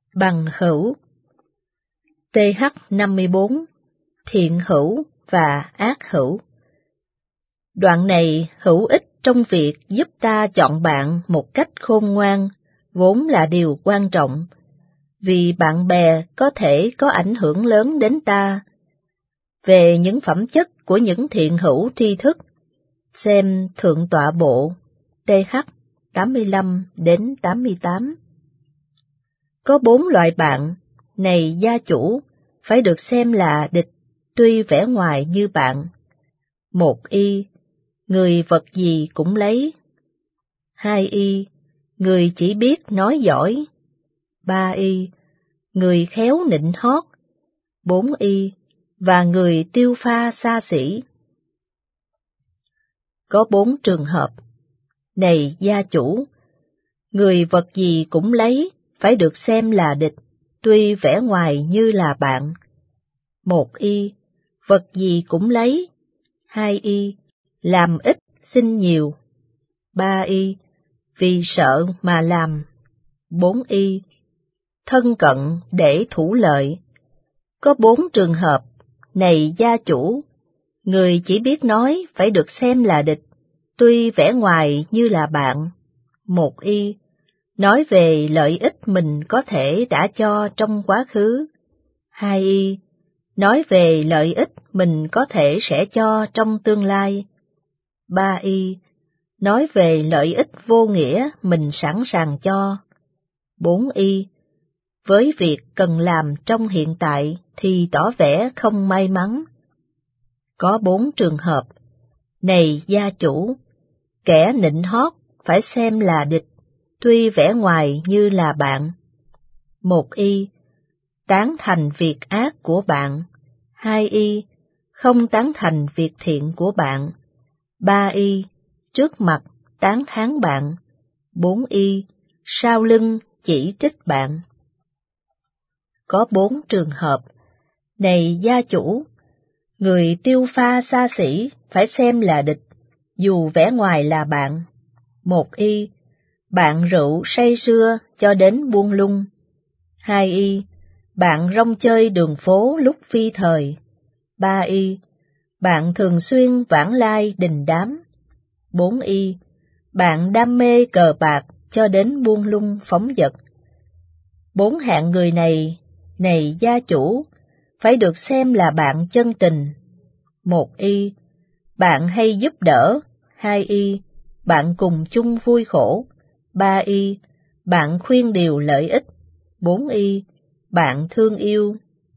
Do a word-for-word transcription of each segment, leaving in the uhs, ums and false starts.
Bằng hữu. T H năm mươi bốn. Thiện hữu và ác hữu. Đoạn này hữu ích trong việc giúp ta chọn bạn một cách khôn ngoan, vốn là điều quan trọng, vì bạn bè có thể có ảnh hưởng lớn đến ta. Về những phẩm chất của những thiện hữu tri thức, xem Thượng tọa bộ T H tám mươi lăm đến tám mươi tám. Có bốn loại bạn, này gia chủ, phải được xem là địch, tuy vẻ ngoài như bạn. Một y, người vật gì cũng lấy. Hai y, người chỉ biết nói giỏi. Ba y, người khéo nịnh hót. Bốn y, và người tiêu pha xa xỉ. Có bốn trường hợp, này gia chủ, người vật gì cũng lấy, phải được xem là địch, tuy vẻ ngoài như là bạn. Một y, vật gì cũng lấy. Hai y, làm ít xin nhiều. Ba y, vì sợ mà làm. Bốn y, thân cận để thủ lợi. Có bốn trường hợp, này gia chủ, người chỉ biết nói phải được xem là địch, tuy vẻ ngoài như là bạn. Một y, nói về lợi ích mình có thể đã cho trong quá khứ. Hai y, nói về lợi ích mình có thể sẽ cho trong tương lai. Ba y, nói về lợi ích vô nghĩa mình sẵn sàng cho. Bốn y, với việc cần làm trong hiện tại thì tỏ vẻ không may mắn. Có bốn trường hợp, này gia chủ, kẻ nịnh hót phải xem là địch, tuy vẻ ngoài như là bạn. Một y, tán thành việc ác của bạn. Hai y, không tán thành việc thiện của bạn. Ba y, trước mặt tán thán bạn. Bốn y, sau lưng chỉ trích bạn. Có bốn trường hợp, này gia chủ, người tiêu pha xa xỉ phải xem là địch, dù vẻ ngoài là bạn. Một y, bạn rượu say sưa cho đến buông lung. Hai y, bạn rong chơi đường phố lúc phi thời. Ba y, bạn thường xuyên vãng lai đình đám. Bốn y, bạn đam mê cờ bạc cho đến buông lung phóng dật. Bốn hạng người này, này gia chủ, phải được xem là bạn chân tình. Một y, bạn hay giúp đỡ. Hai y, bạn cùng chung vui khổ. Ba y, bạn khuyên điều lợi ích. Bốn y, bạn thương yêu.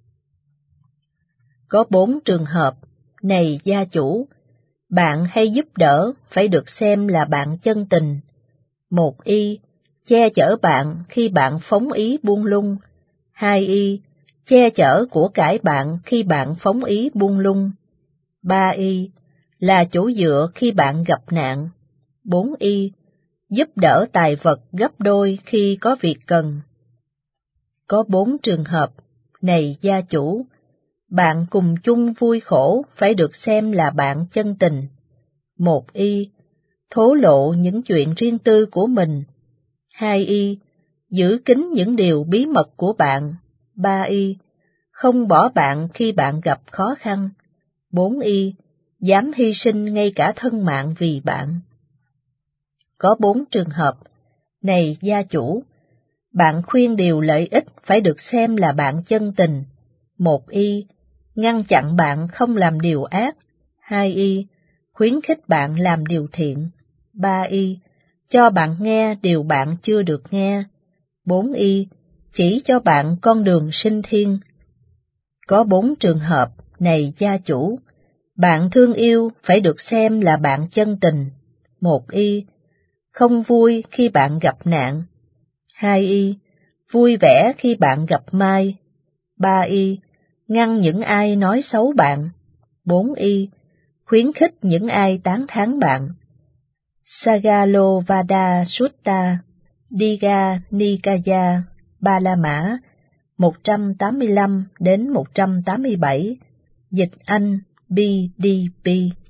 Có bốn trường hợp, này gia chủ, bạn hay giúp đỡ phải được xem là bạn chân tình. Một y, che chở bạn khi bạn phóng ý buông lung. Hai y, che chở của cải bạn khi bạn phóng ý buông lung. Ba y, là chỗ dựa khi bạn gặp nạn. Bốn y, giúp đỡ tài vật gấp đôi khi có việc cần. Có bốn trường hợp, này gia chủ, bạn cùng chung vui khổ phải được xem là bạn chân tình. Một y, thổ lộ những chuyện riêng tư của mình. Hai y, giữ kín những điều bí mật của bạn. Ba y, không bỏ bạn khi bạn gặp khó khăn. Bốn y, dám hy sinh ngay cả thân mạng vì bạn. Có bốn trường hợp, này gia chủ, bạn khuyên điều lợi ích phải được xem là bạn chân tình. Một y, ngăn chặn bạn không làm điều ác. Hai y, khuyến khích bạn làm điều thiện. Ba y, cho bạn nghe điều bạn chưa được nghe. Bốn y, chỉ cho bạn con đường sinh thiên. Có bốn trường hợp, này gia chủ, bạn thương yêu phải được xem là bạn chân tình. Một y, không vui khi bạn gặp nạn. Hai y, vui vẻ khi bạn gặp mai. Ba y, ngăn những ai nói xấu bạn. Bốn y, khuyến khích những ai tán thán bạn. Sagalovada Sutta, Digha Nikaya, Ba La Mã, một trăm tám mươi lăm đến một trăm tám mươi bảy, dịch Anh B D P.